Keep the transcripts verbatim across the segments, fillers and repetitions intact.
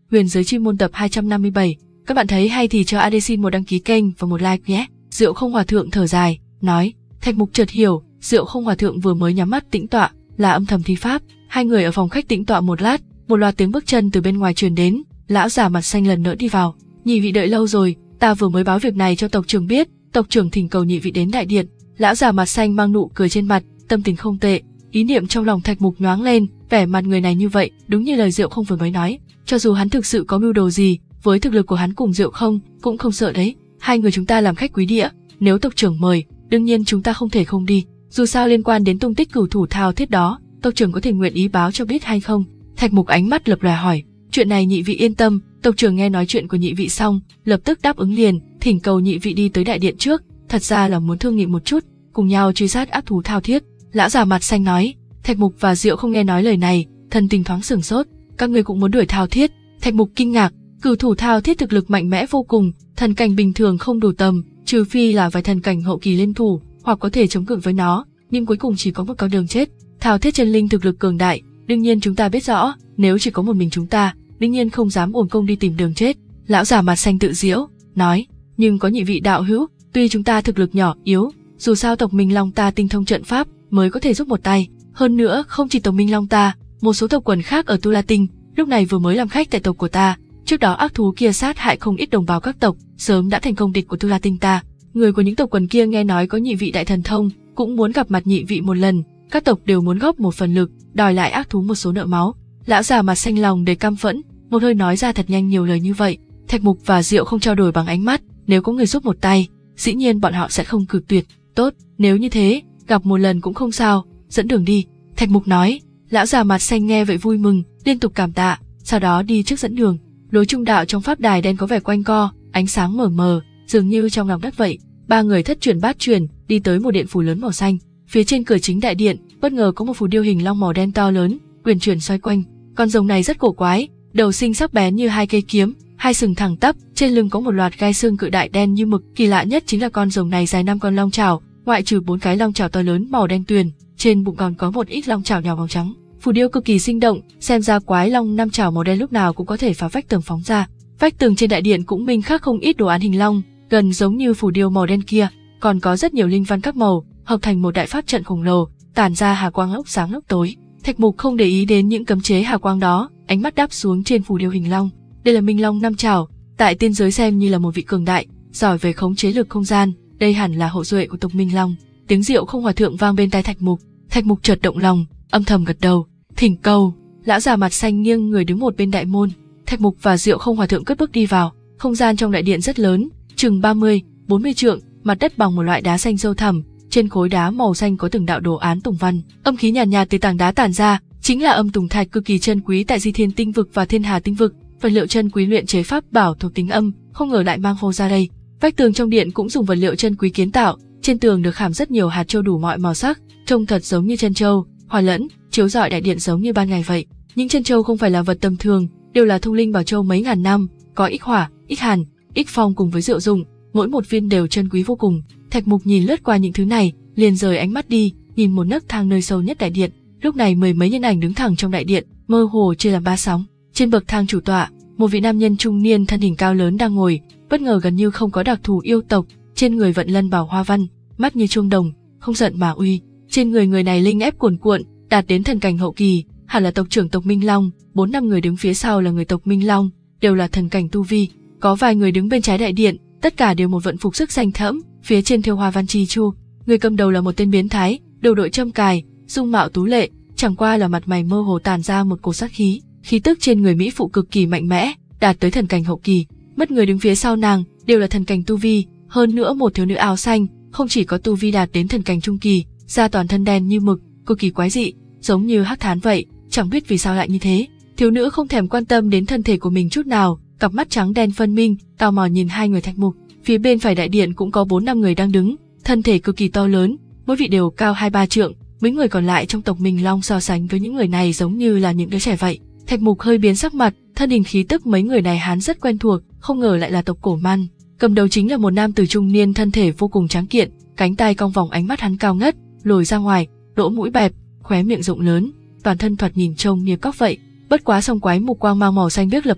Huyền giới chuyên môn tập hai trăm năm mươi bảy. Các bạn thấy hay thì cho a đê xin một đăng ký kênh và một like nhé. Diệu Không Hòa Thượng thở dài, nói. Thạch Mục chợt hiểu, Diệu Không Hòa Thượng vừa mới nhắm mắt tĩnh tọa, là âm thầm thi pháp. Hai người ở phòng khách tĩnh tọa một lát, một loạt tiếng bước chân từ bên ngoài truyền đến, lão già mặt xanh lần nữa đi vào. Nhị vị đợi lâu rồi, ta vừa mới báo việc này cho tộc trưởng biết, tộc trưởng thỉnh cầu nhị vị đến đại điện. Lão già mặt xanh mang nụ cười trên mặt, tâm tình không tệ. Ý niệm trong lòng Thạch Mục nhoáng lên, vẻ mặt người này như vậy, đúng như lời Diệu Không vừa mới nói. Cho dù hắn thực sự có mưu đồ gì, với thực lực của hắn cùng Diệu Không, cũng không sợ đấy. Hai người chúng ta làm khách quý địa, nếu tộc trưởng mời, đương nhiên chúng ta không thể không đi. Dù sao liên quan đến tung tích cửu thủ thao thiết đó, tộc trưởng có thể nguyện ý báo cho biết hay không? Thạch Mục ánh mắt lập lòe hỏi. Chuyện này nhị vị yên tâm. Tộc trưởng nghe nói chuyện của nhị vị xong, lập tức đáp ứng liền, thỉnh cầu nhị vị đi tới đại điện trước. Thật ra là muốn thương nghị một chút, cùng nhau truy sát ác thú thao thiết. Lão già mặt xanh nói. Thạch Mục và Diệu Không nghe nói lời này, thần tình thoáng sửng sốt. Các người cũng muốn đuổi thao thiết? Thạch Mục kinh ngạc. Cửu thủ thao thiết thực lực mạnh mẽ vô cùng, thần cảnh bình thường không đủ tầm, trừ phi là vài thần cảnh hậu kỳ liên thủ, hoặc có thể chống cự với nó, nhưng cuối cùng chỉ có một con đường chết. Thao thiết chân linh thực lực cường đại, đương nhiên chúng ta biết rõ, nếu chỉ có một mình chúng ta, đương nhiên không dám uổng công đi tìm đường chết. Lão già mặt xanh tự giễu, nói, nhưng có nhị vị đạo hữu, tuy chúng ta thực lực nhỏ yếu, dù sao tộc Minh Long ta tinh thông trận pháp mới có thể giúp một tay. Hơn nữa, không chỉ tộc Minh Long ta, một số tộc quần khác ở Tu La Tinh lúc này vừa mới làm khách tại tộc của ta. Trước đó ác thú kia sát hại không ít đồng bào các tộc, sớm đã thành công địch của Tu La Tinh ta. Người của những tộc quần kia nghe nói có nhị vị đại thần thông, cũng muốn gặp mặt nhị vị một lần. Các tộc đều muốn góp một phần lực, đòi lại ác thú một số nợ máu. Lão già mặt xanh lòng đầy căm phẫn, một hơi nói ra thật nhanh nhiều lời như vậy. Thạch Mục và Diệu Không trao đổi bằng ánh mắt, nếu có người giúp một tay, dĩ nhiên bọn họ sẽ không cự tuyệt. Tốt, nếu như thế, gặp một lần cũng không sao, dẫn đường đi. Thạch Mục nói. Lão già mặt xanh nghe vậy vui mừng, liên tục cảm tạ, sau đó đi trước dẫn đường. Lối trung đạo trong pháp đài đen có vẻ quanh co, ánh sáng mờ mờ, dường như trong lòng đất vậy. Ba người thất truyền bát truyền đi tới một điện phủ lớn màu xanh. Phía trên cửa chính đại điện, bất ngờ có một phù điêu hình long màu đen to lớn, quyền chuyển xoay quanh. Con rồng này rất cổ quái, đầu sinh sắc bén như hai cây kiếm, hai sừng thẳng tắp, trên lưng có một loạt gai xương cự đại đen như mực. Kỳ lạ nhất chính là con rồng này dài năm con long chảo, ngoại trừ bốn cái long chảo to lớn màu đen tuyền, trên bụng còn có một ít long chảo nhỏ màu trắng. Phù điêu cực kỳ sinh động, xem ra quái long năm chảo màu đen lúc nào cũng có thể phá vách tường phóng ra. Vách tường trên đại điện cũng minh khắc không ít đồ án hình long, gần giống như phù điêu màu đen kia, còn có rất nhiều linh văn các màu, hợp thành một đại pháp trận khổng lồ, tản ra hà quang lúc sáng lúc tối. Thạch Mục không để ý đến những cấm chế hà quang đó, ánh mắt đáp xuống trên phù điêu hình long. Đây là Minh Long năm chảo, tại tiên giới xem như là một vị cường đại, giỏi về khống chế lực không gian, đây hẳn là hậu duệ của tộc Minh Long. Tiếng Diệu Không Hòa Thượng vang bên tai Thạch Mục. Thạch Mục chợt động lòng, âm thầm gật đầu, thỉnh cầu. Lão già mặt xanh nghiêng người đứng một bên đại môn. Thạch Mục và Diệu Không Hòa Thượng cất bước đi vào. Không gian trong đại điện rất lớn, chừng ba mươi, bốn mươi trượng, mặt đất bằng một loại đá xanh sâu thẳm, trên khối đá màu xanh có từng đạo đồ án tùng văn, âm khí nhàn nhạt, nhạt từ tảng đá tản ra, chính là âm tùng thạch cực kỳ chân quý tại Di Thiên Tinh vực và Thiên Hà Tinh vực, vật liệu chân quý luyện chế pháp bảo thuộc tính âm, không ngờ lại mang phô ra đây. Vách tường trong điện cũng dùng vật liệu chân quý kiến tạo, trên tường được khảm rất nhiều hạt châu đủ mọi màu sắc, trông thật giống như chân châu, hòa lẫn, chiếu rọi đại điện giống như ban ngày vậy. Những chân châu không phải là vật tầm thường, đều là thông linh bảo châu mấy ngàn năm, có ích hỏa, ích hàn, ích phong cùng với diệu dụng, mỗi một viên đều chân quý vô cùng. Thạch Mục nhìn lướt qua những thứ này, liền rời ánh mắt đi, nhìn một nấc thang nơi sâu nhất đại điện. Lúc này mười mấy nhân ảnh đứng thẳng trong đại điện, mơ hồ chia làm ba sóng. Trên bậc thang chủ tọa, một vị nam nhân trung niên thân hình cao lớn đang ngồi, bất ngờ gần như không có đặc thù yêu tộc, trên người vận lân bảo hoa văn, mắt như chuông đồng, không giận mà uy. Trên người người này linh ép cuồn cuộn, đạt đến thần cảnh hậu kỳ, hẳn là tộc trưởng tộc Minh Long. Bốn năm người đứng phía sau là người tộc Minh Long, đều là thần cảnh tu vi. Có vài người đứng bên trái đại điện, tất cả đều một vận phục sức xanh thẫm, phía trên thêu hoa văn chi chu. Người cầm đầu là một tên biến thái, đầu đội châm cài, dung mạo tú lệ, chẳng qua là mặt mày mơ hồ tản ra một cổ sát khí, khí tức trên người mỹ phụ cực kỳ mạnh mẽ, đạt tới thần cảnh hậu kỳ. Mất người đứng phía sau nàng đều là thần cảnh tu vi, hơn nữa một thiếu nữ áo xanh, không chỉ có tu vi đạt đến thần cảnh trung kỳ, da toàn thân đen như mực, cực kỳ quái dị, giống như hắc thán vậy, chẳng biết vì sao lại như thế. Thiếu nữ không thèm quan tâm đến thân thể của mình chút nào, cặp mắt trắng đen phân minh, tò mò nhìn hai người Thạch Mục. Phía bên phải đại điện cũng có bốn năm người đang đứng, thân thể cực kỳ to lớn, mỗi vị đều cao hai ba trượng. Mấy người còn lại trong tộc Minh Long so sánh với những người này giống như là những đứa trẻ vậy. Thạch Mục hơi biến sắc mặt, thân hình khí tức mấy người này hắn rất quen thuộc, không ngờ lại là tộc Cổ Man. Cầm đầu chính là một nam tử trung niên, thân thể vô cùng tráng kiện, cánh tay cong vòng, ánh mắt hắn cao ngất, lồi ra ngoài, lỗ mũi bẹp, khóe miệng rộng lớn, toàn thân thoạt nhìn trông như cóc vậy. Bất quá song quái mục quang mang màu xanh biếc lập lòe,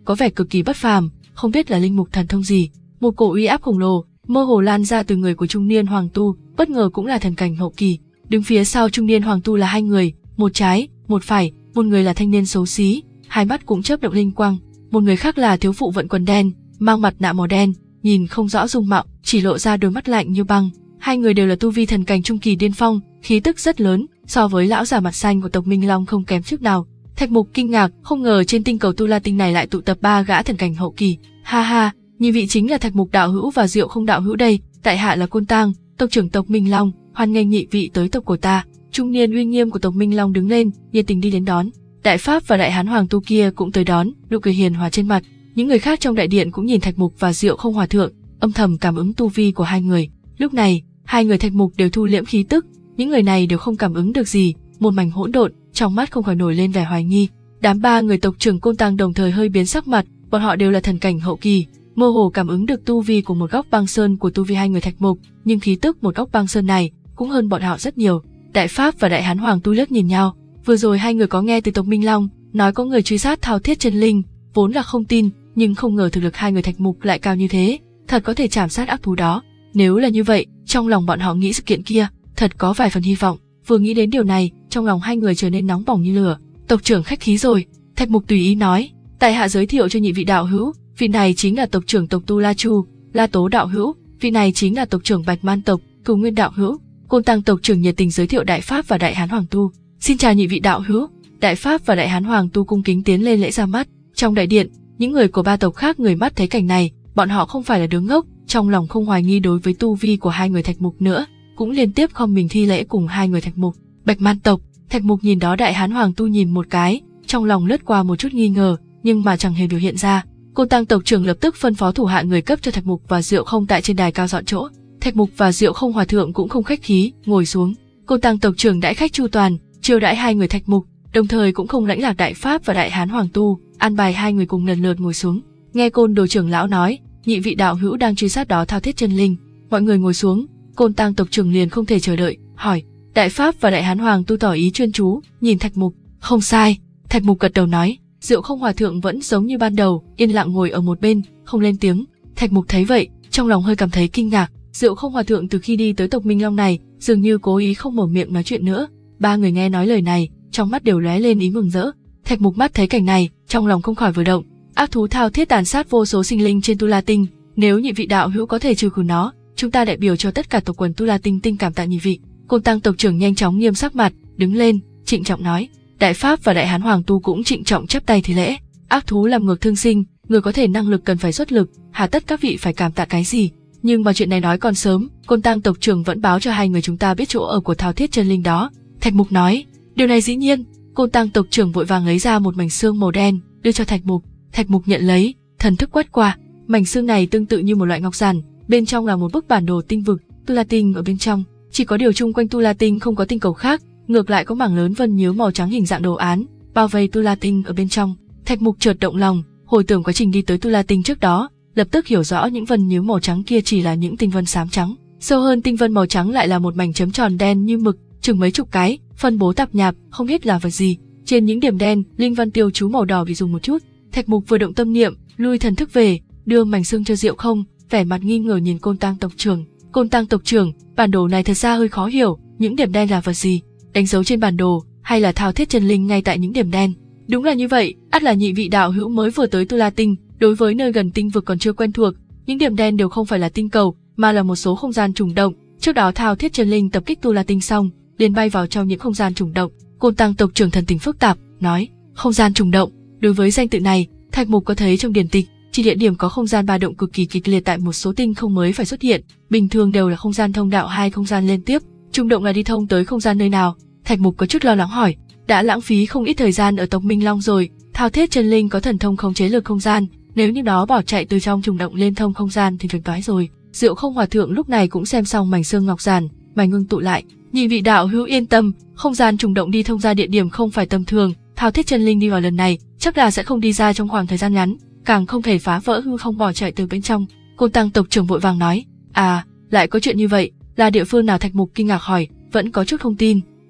có vẻ cực kỳ bất phàm, không biết là linh mục thần thông gì. Một cổ uy áp khổng lồ mơ hồ lan ra từ người của trung niên hoàng tu, bất ngờ cũng là thần cảnh hậu kỳ. Đứng phía sau trung niên hoàng tu là hai người, một trái, một phải, một người là thanh niên xấu xí, hai mắt cũng chớp động linh quang, một người khác là thiếu phụ vận quần đen, mang mặt nạ màu đen, nhìn không rõ dung mạo, chỉ lộ ra đôi mắt lạnh như băng. Hai người đều là tu vi thần cảnh trung kỳ điên phong, khí tức rất lớn, so với lão già mặt xanh của tộc Minh Long không kém chút nào. Thạch Mục kinh ngạc, không ngờ trên tinh cầu Tu La Tinh này lại tụ tập ba gã thần cảnh hậu kỳ. Ha ha, nhị vị chính là Thạch Mục đạo hữu và Diệu Không đạo hữu đây, tại hạ là Côn Tang, tộc trưởng tộc Minh Long, hoan nghênh nhị vị tới tộc của ta. Trung niên uy nghiêm của tộc Minh Long đứng lên, nhiệt tình đi đến đón. Đại Pháp và Đại Hán Hoàng tu kia cũng tới đón, nụ cười hiền hòa trên mặt. Những người khác trong đại điện cũng nhìn Thạch Mục và Diệu Không hòa thượng, âm thầm cảm ứng tu vi của hai người. Lúc này, hai người Thạch Mục đều thu liễm khí tức, những người này đều không cảm ứng được gì, một mảnh hỗn độn, trong mắt không khỏi nổi lên vẻ hoài nghi. Đám ba người tộc trưởng Côn Tang đồng thời hơi biến sắc mặt, bọn họ đều là thần cảnh hậu kỳ, mơ hồ cảm ứng được tu vi của một góc băng sơn của tu vi hai người Thạch Mục, nhưng khí tức một góc băng sơn này cũng hơn bọn họ rất nhiều. Đại Pháp và Đại Hán Hoàng tu liếc nhìn nhau, vừa rồi hai người có nghe từ tộc Minh Long nói có người truy sát Thao Thiết Chân Linh, vốn là không tin, nhưng không ngờ thực lực hai người Thạch Mục lại cao như thế, thật có thể chảm sát ác thú đó. Nếu là như vậy, trong lòng bọn họ nghĩ sự kiện kia thật có vài phần hy vọng. Vừa nghĩ đến điều này, trong lòng hai người trở nên nóng bỏng như lửa. Tộc trưởng khách khí rồi, Thạch Mục tùy ý nói, tại hạ giới thiệu cho nhị vị đạo hữu, vị này chính là tộc trưởng tộc Tu La Chu, La Tố đạo hữu, vị này chính là tộc trưởng Bạch Man tộc, Cửu Nguyên đạo hữu. Côn Tang tộc trưởng nhiệt tình giới thiệu Đại Pháp và Đại Hán Hoàng tu. Xin chào nhị vị đạo hữu. Đại Pháp và Đại Hán Hoàng tu cung kính tiến lên lễ ra mắt. Trong đại điện, những người của ba tộc khác người mắt thấy cảnh này, bọn họ không phải là đứa ngốc, trong lòng không hoài nghi đối với tu vi của hai người Thạch Mục nữa, cũng liên tiếp khom mình thi lễ cùng hai người Thạch Mục. Bạch Man tộc, Thạch Mục nhìn đó Đại Hán Hoàng tu nhìn một cái, trong lòng lướt qua một chút nghi ngờ, nhưng mà chẳng hề biểu hiện ra. Côn Tang tộc trưởng lập tức phân phó thủ hạ người cấp cho Thạch Mục và Diệu Không tại trên đài cao dọn chỗ. Thạch Mục và Diệu Không hòa thượng cũng không khách khí, ngồi xuống. Côn Tang tộc trưởng đãi khách chu toàn, chiêu đãi hai người Thạch Mục, đồng thời cũng không lãnh lạc Đại Pháp và Đại Hán Hoàng tu, an bài hai người cùng lần lượt ngồi xuống. Nghe Côn đồ trưởng lão nói, nhị vị đạo hữu đang truy sát đó Thao Thiết Chân Linh. Mọi người ngồi xuống, Côn Tang tộc trưởng liền không thể chờ đợi, hỏi. Đại Pháp và Đại Hán Hoàng tu tỏ ý chuyên chú, nhìn Thạch Mục. Không sai, Thạch Mục gật đầu nói. Diệu Không hòa thượng vẫn giống như ban đầu, yên lặng ngồi ở một bên, không lên tiếng. Thạch Mục thấy vậy, trong lòng hơi cảm thấy kinh ngạc. Diệu Không hòa thượng từ khi đi tới tộc Minh Long này, dường như cố ý không mở miệng nói chuyện nữa. Ba người nghe nói lời này, trong mắt đều lóe lên ý mừng rỡ. Thạch Mục mắt thấy cảnh này, trong lòng không khỏi vừa động. Ác thú Thao Thiết tàn sát vô số sinh linh trên Tu La Tinh, nếu nhị vị đạo hữu có thể trừ khử nó, chúng ta đại biểu cho tất cả tộc quần Tu La Tinh tinh cảm tạ nhị vị. Côn Tang tộc trưởng nhanh chóng nghiêm sắc mặt, đứng lên, trịnh trọng nói. Đại Pháp và Đại Hán Hoàng tu cũng trịnh trọng chắp tay thi lễ. Ác thú làm ngược thương sinh, người có thể năng lực cần phải xuất lực, hà tất các vị phải cảm tạ cái gì? Nhưng mà chuyện này nói còn sớm, Côn Tang tộc trưởng vẫn báo cho hai người chúng ta biết chỗ ở của Thao Thiết Chân Linh đó. Thạch Mục nói, điều này dĩ nhiên. Côn Tang tộc trưởng vội vàng lấy ra một mảnh xương màu đen, đưa cho Thạch Mục. Thạch Mục nhận lấy, thần thức quét qua, mảnh xương này tương tự như một loại ngọc giản, bên trong là một bức bản đồ tinh vực, Tu La Tinh ở bên trong. Chỉ có điều chung quanh Tu La Tinh không có tinh cầu khác, ngược lại có mảng lớn vân nhớ màu trắng hình dạng đồ án, bao vây Tu La Tinh ở bên trong. Thạch Mục chợt động lòng, hồi tưởng quá trình đi tới Tu La Tinh trước đó, lập tức hiểu rõ những vân nhớ màu trắng kia chỉ là những tinh vân xám trắng, sâu hơn tinh vân màu trắng lại là một mảnh chấm tròn đen như mực, chừng mấy chục cái, phân bố tạp nhạp, không biết là vật gì. Trên những điểm đen, linh văn tiêu chú màu đỏ bị dùng một chút. Thạch Mục vừa động tâm niệm, lui thần thức về, đưa mảnh xương cho Diệu Không, vẻ mặt nghi ngờ nhìn Côn Tang tộc trưởng. Côn Tang tộc trưởng, bản đồ này thật ra hơi khó hiểu, những điểm đen là vật gì? Đánh dấu trên bản đồ, hay là Thao Thiết Chân Linh ngay tại những điểm đen? Đúng là như vậy, ắt là nhị vị đạo hữu mới vừa tới Tu La Tinh, đối với nơi gần tinh vực còn chưa quen thuộc. Những điểm đen đều không phải là tinh cầu, mà là một số không gian trùng động. Trước đó Thao Thiết Chân Linh tập kích Tu La Tinh xong, liền bay vào trong những không gian trùng động. Côn Tang tộc trưởng thần tình phức tạp, nói, không gian trùng động. Đối với danh tự này, Thạch Mục có thấy trong điển tịch, chỉ địa điểm có không gian ba động cực kỳ kịch liệt tại một số tinh không mới phải xuất hiện, bình thường đều là không gian thông đạo hai không gian liên tiếp, trùng động là đi thông tới không gian nơi nào. Thạch Mục có chút lo lắng hỏi, đã lãng phí không ít thời gian ở tộc Minh Long rồi, Thao Thiết Chân Linh có thần thông khống chế lực không gian, nếu như nó bỏ chạy từ trong trùng động liên thông không gian thì phiền toái rồi. Diệu Không hòa thượng lúc này cũng xem xong mảnh xương ngọc giản, mày ngưng tụ lại, nhị vị đạo hữu yên tâm, không gian trùng động đi thông ra địa điểm không phải tầm thường, Thao Thiết Chân Linh đi vào lần này chắc là sẽ không đi ra trong khoảng thời gian ngắn, càng không thể phá vỡ hư không bỏ chạy từ bên trong. Côn Tang tộc trưởng vội vàng nói, à, lại có chuyện như vậy, là địa phương nào? Thạch Mục kinh ngạc hỏi, vẫn có chút không tin.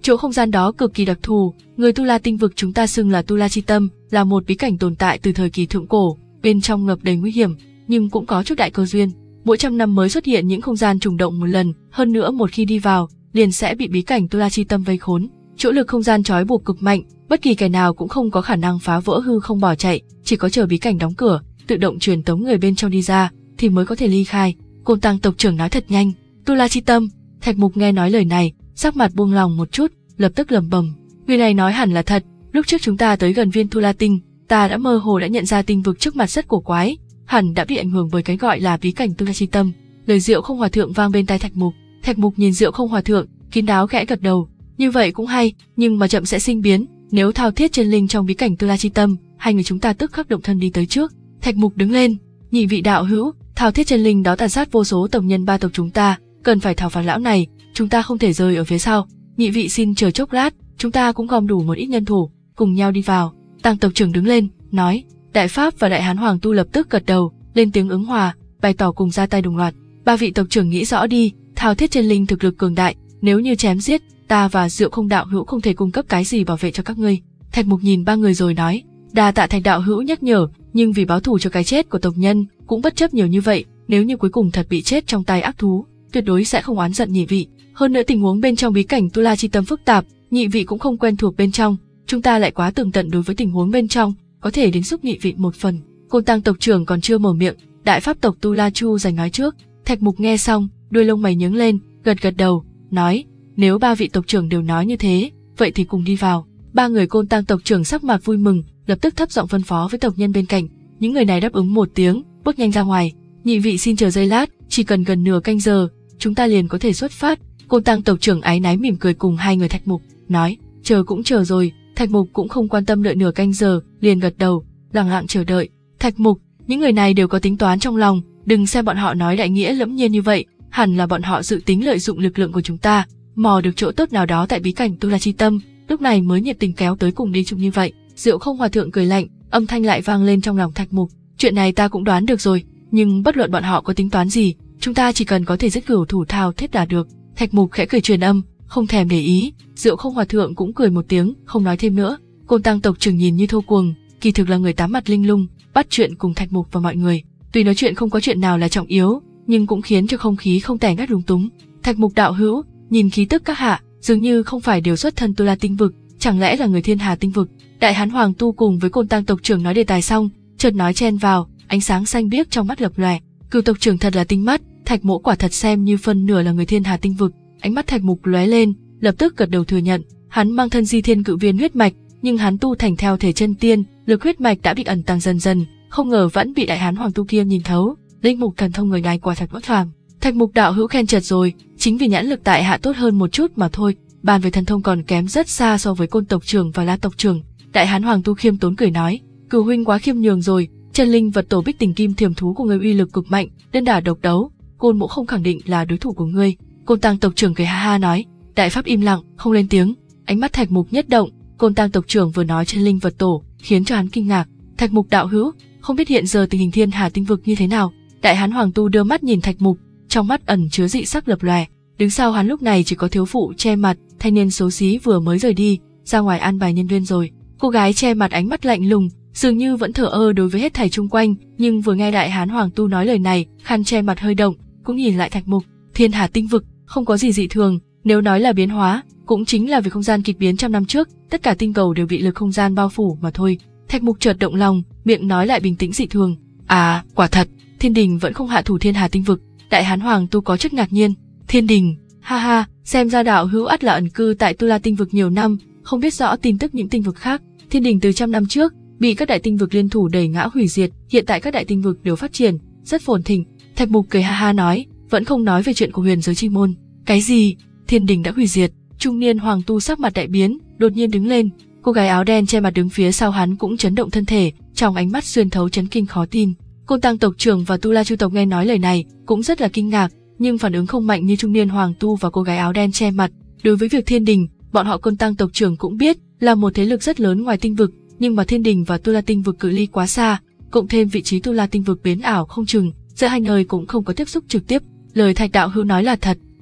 Chỗ không gian đó cực kỳ đặc thù, người Tu La tinh vực chúng ta xưng là Tu La Chi Tâm, là một bí cảnh tồn tại từ thời kỳ thượng cổ, bên trong ngập đầy nguy hiểm, nhưng cũng có chút đại cơ duyên. Mỗi trăm năm mới xuất hiện những không gian trùng động một lần, hơn nữa một khi đi vào, liền sẽ bị bí cảnh Tu La Chi Tâm vây khốn. Chỗ lực không gian trói buộc cực mạnh, bất kỳ kẻ nào cũng không có khả năng phá vỡ hư không bỏ chạy, chỉ có chờ bí cảnh đóng cửa, tự động truyền tống người bên trong đi ra, thì mới có thể ly khai. Côn Tăng tộc trưởng nói thật nhanh. Tu La Chi Tâm. Thạch Mục nghe nói lời này, sắc mặt buông lòng một chút, lập tức lẩm bẩm, người này nói hẳn là thật. Lúc trước chúng ta tới gần viên Tu La tinh, ta đã mơ hồ đã nhận ra tinh vực trước mặt rất cổ quái, hẳn đã bị ảnh hưởng bởi cái gọi là bí cảnh Tu La Chi Tâm. Lời Diệu Không Hòa thượng vang bên tai Thạch Mục. Thạch Mục nhìn Diệu Không Hòa thượng, kín đáo khẽ gật đầu. Như vậy cũng hay, nhưng mà chậm sẽ sinh biến. Nếu thao thiết chân linh trong bí cảnh Tu La Chi Tâm, hai người chúng ta tức khắc động thân đi tới trước. Thạch Mục đứng lên. Nhị vị đạo hữu, thao thiết chân linh đó tàn sát vô số tộc nhân ba tộc chúng ta, cần phải thảo phạt lão này, chúng ta không thể rơi ở phía sau. Nhị vị xin chờ chốc lát, chúng ta cũng gom đủ một ít nhân thủ, cùng nhau đi vào. Tăng tộc trưởng đứng lên, nói. Đại Pháp và Đại Hán Hoàng Tu lập tức gật đầu, lên tiếng ứng hòa, bày tỏ cùng ra tay đồng loạt. Ba vị tộc trưởng nghĩ rõ đi, thao thiết chân linh thực lực cường đại, nếu như chém giết, ta và Diệu Không đạo hữu không thể cung cấp cái gì bảo vệ cho các ngươi. Thạch Mục nhìn ba người rồi nói, đa tạ Thạch đạo hữu nhắc nhở, nhưng vì báo thù cho cái chết của tộc nhân, cũng bất chấp nhiều như vậy, nếu như cuối cùng thật bị chết trong tay ác thú, tuyệt đối sẽ không oán giận nhị vị. Hơn nữa tình huống bên trong bí cảnh Tu La Chi Tâm phức tạp, nhị vị cũng không quen thuộc bên trong, chúng ta lại quá tường tận đối với tình huống bên trong, có thể đến giúp nhị vị một phần. Côn Tăng tộc trưởng còn chưa mở miệng, Đại Pháp tộc Tu La Chu giành nói trước. Thạch Mục nghe xong, đuôi lông mày nhướng lên, gật gật đầu, nói, nếu ba vị tộc trưởng đều nói như thế, vậy thì cùng đi vào. Ba người Côn Tăng tộc trưởng sắc mặt vui mừng, lập tức thấp giọng phân phó với tộc nhân bên cạnh. Những người này đáp ứng một tiếng, bước nhanh ra ngoài. Nhị vị xin chờ giây lát, chỉ cần gần nửa canh giờ, chúng ta liền có thể xuất phát. Côn Tăng tộc trưởng áy náy mỉm cười cùng hai người Thạch Mục, nói, chờ cũng chờ rồi. Thạch Mục cũng không quan tâm đợi nửa canh giờ, liền gật đầu, lặng lặng chờ đợi. Thạch Mục, những người này đều có tính toán trong lòng, đừng xem bọn họ nói đại nghĩa lẫm nhiên như vậy, hẳn là bọn họ dự tính lợi dụng lực lượng của chúng ta, mò được chỗ tốt nào đó tại bí cảnh Tu La Chi Tâm, lúc này mới nhiệt tình kéo tới cùng đi chung như vậy. Diệu Không Hòa thượng cười lạnh, âm thanh lại vang lên trong lòng Thạch Mục, chuyện này ta cũng đoán được rồi, nhưng bất luận bọn họ có tính toán gì, chúng ta chỉ cần có thể giết cửu thủ thao thiết là được. Thạch Mục khẽ cười truyền âm, không thèm để ý. Diệu Không Hòa thượng cũng cười một tiếng, không nói thêm nữa. Côn Tăng tộc trưởng nhìn như thô cuồng, kỳ thực là người tám mặt linh lung, bắt chuyện cùng Thạch Mục và mọi người. Tuy nói chuyện không có chuyện nào là trọng yếu, nhưng cũng khiến cho không khí không tẻ ngắt lúng túng. Thạch Mục đạo hữu, nhìn khí tức các hạ, dường như không phải đều xuất thân Tu La tinh vực, chẳng lẽ là người Thiên Hà tinh vực? Đại Hán Hoàng Tu cùng với Côn Tăng tộc trưởng nói đề tài xong, chợt nói chen vào, ánh sáng xanh biếc trong mắt lập lòe. Cửu tộc trưởng thật là tinh mắt, Thạch Mỗ quả thật xem như phân nửa là người Thiên Hà tinh vực. Ánh mắt Thạch Mục lóe lên, lập tức gật đầu thừa nhận, hắn mang thân Di Thiên Cự Viên huyết mạch, nhưng hắn tu thành theo thể chân tiên, lực huyết mạch đã bị ẩn tàng dần dần, không ngờ vẫn bị Đại Hán Hoàng Tu kia nhìn thấu. Linh mục thần thông người này quả thật bất phàm. Thạch Mục đạo hữu khen chật rồi, chính vì nhãn lực tại hạ tốt hơn một chút mà thôi, bàn về thần thông còn kém rất xa so với Côn tộc trưởng và La tộc trưởng. Đại Hán Hoàng Tu khiêm tốn cười nói, Cửu huynh quá khiêm nhường rồi, chân linh vật tổ Bích Tình Kim Thiềm thú của người uy lực cực mạnh, đơn đả độc đấu, Côn Mỗ không khẳng định là đối thủ của ngươi. Côn Tăng tộc trưởng cười ha ha nói. Đại Pháp im lặng, không lên tiếng. Ánh mắt Thạch Mục nhất động, Côn Tăng tộc trưởng vừa nói chân linh vật tổ, khiến cho hắn kinh ngạc. Thạch Mục đạo hữu, không biết hiện giờ tình hình Thiên Hà tinh vực như thế nào? Đại Hán Hoàng Tu đưa mắt nhìn Thạch Mục, trong mắt ẩn chứa dị sắc lập lòe. Đứng sau hắn lúc này chỉ có thiếu phụ che mặt, thanh niên xấu xí vừa mới rời đi, ra ngoài an bài nhân viên rồi. Cô gái che mặt ánh mắt lạnh lùng, dường như vẫn thờ ơ đối với hết thảy chung quanh, nhưng vừa nghe Đại Hán Hoàng Tu nói lời này, khăn che mặt hơi động, cũng nhìn lại Thạch Mục. Thiên Hà tinh vực không có gì dị thường, nếu nói là biến hóa, cũng chính là vì không gian kịch biến trăm năm trước, tất cả tinh cầu đều bị lực không gian bao phủ mà thôi. Thạch Mục chợt động lòng, miệng nói lại bình tĩnh dị thường. À, quả thật, Thiên Đình vẫn không hạ thủ Thiên Hà tinh vực. Đại Hán Hoàng Tu có chút ngạc nhiên. Thiên Đình, ha ha, xem ra đạo hữu ắt là ẩn cư tại Tu La tinh vực nhiều năm, không biết rõ tin tức những tinh vực khác. Thiên Đình từ trăm năm trước bị các đại tinh vực liên thủ đẩy ngã hủy diệt, hiện tại các đại tinh vực đều phát triển rất phồn thịnh. Thạch Mục cười ha ha nói, vẫn không nói về chuyện của huyền giới chi môn. Cái gì? Thiên Đình đã hủy diệt? Trung niên Hoàng Tu sắc mặt đại biến, đột nhiên đứng lên. Cô gái áo đen che mặt đứng phía sau hắn cũng chấn động thân thể, trong ánh mắt xuyên thấu chấn kinh khó tin. Côn Tăng tộc trưởng và Tu La Chu tộc nghe nói lời này cũng rất là kinh ngạc, nhưng phản ứng không mạnh như trung niên Hoàng Tu và cô gái áo đen che mặt. Đối với việc Thiên Đình, bọn họ Côn Tăng tộc trưởng cũng biết là một thế lực rất lớn ngoài tinh vực, nhưng mà Thiên Đình và Tu La tinh vực cự ly quá xa, cộng thêm vị trí Tu La tinh vực biến ảo không chừng, giữa hai nơi cũng không có tiếp xúc trực tiếp. Lời Thạch đạo hữu nói là thật.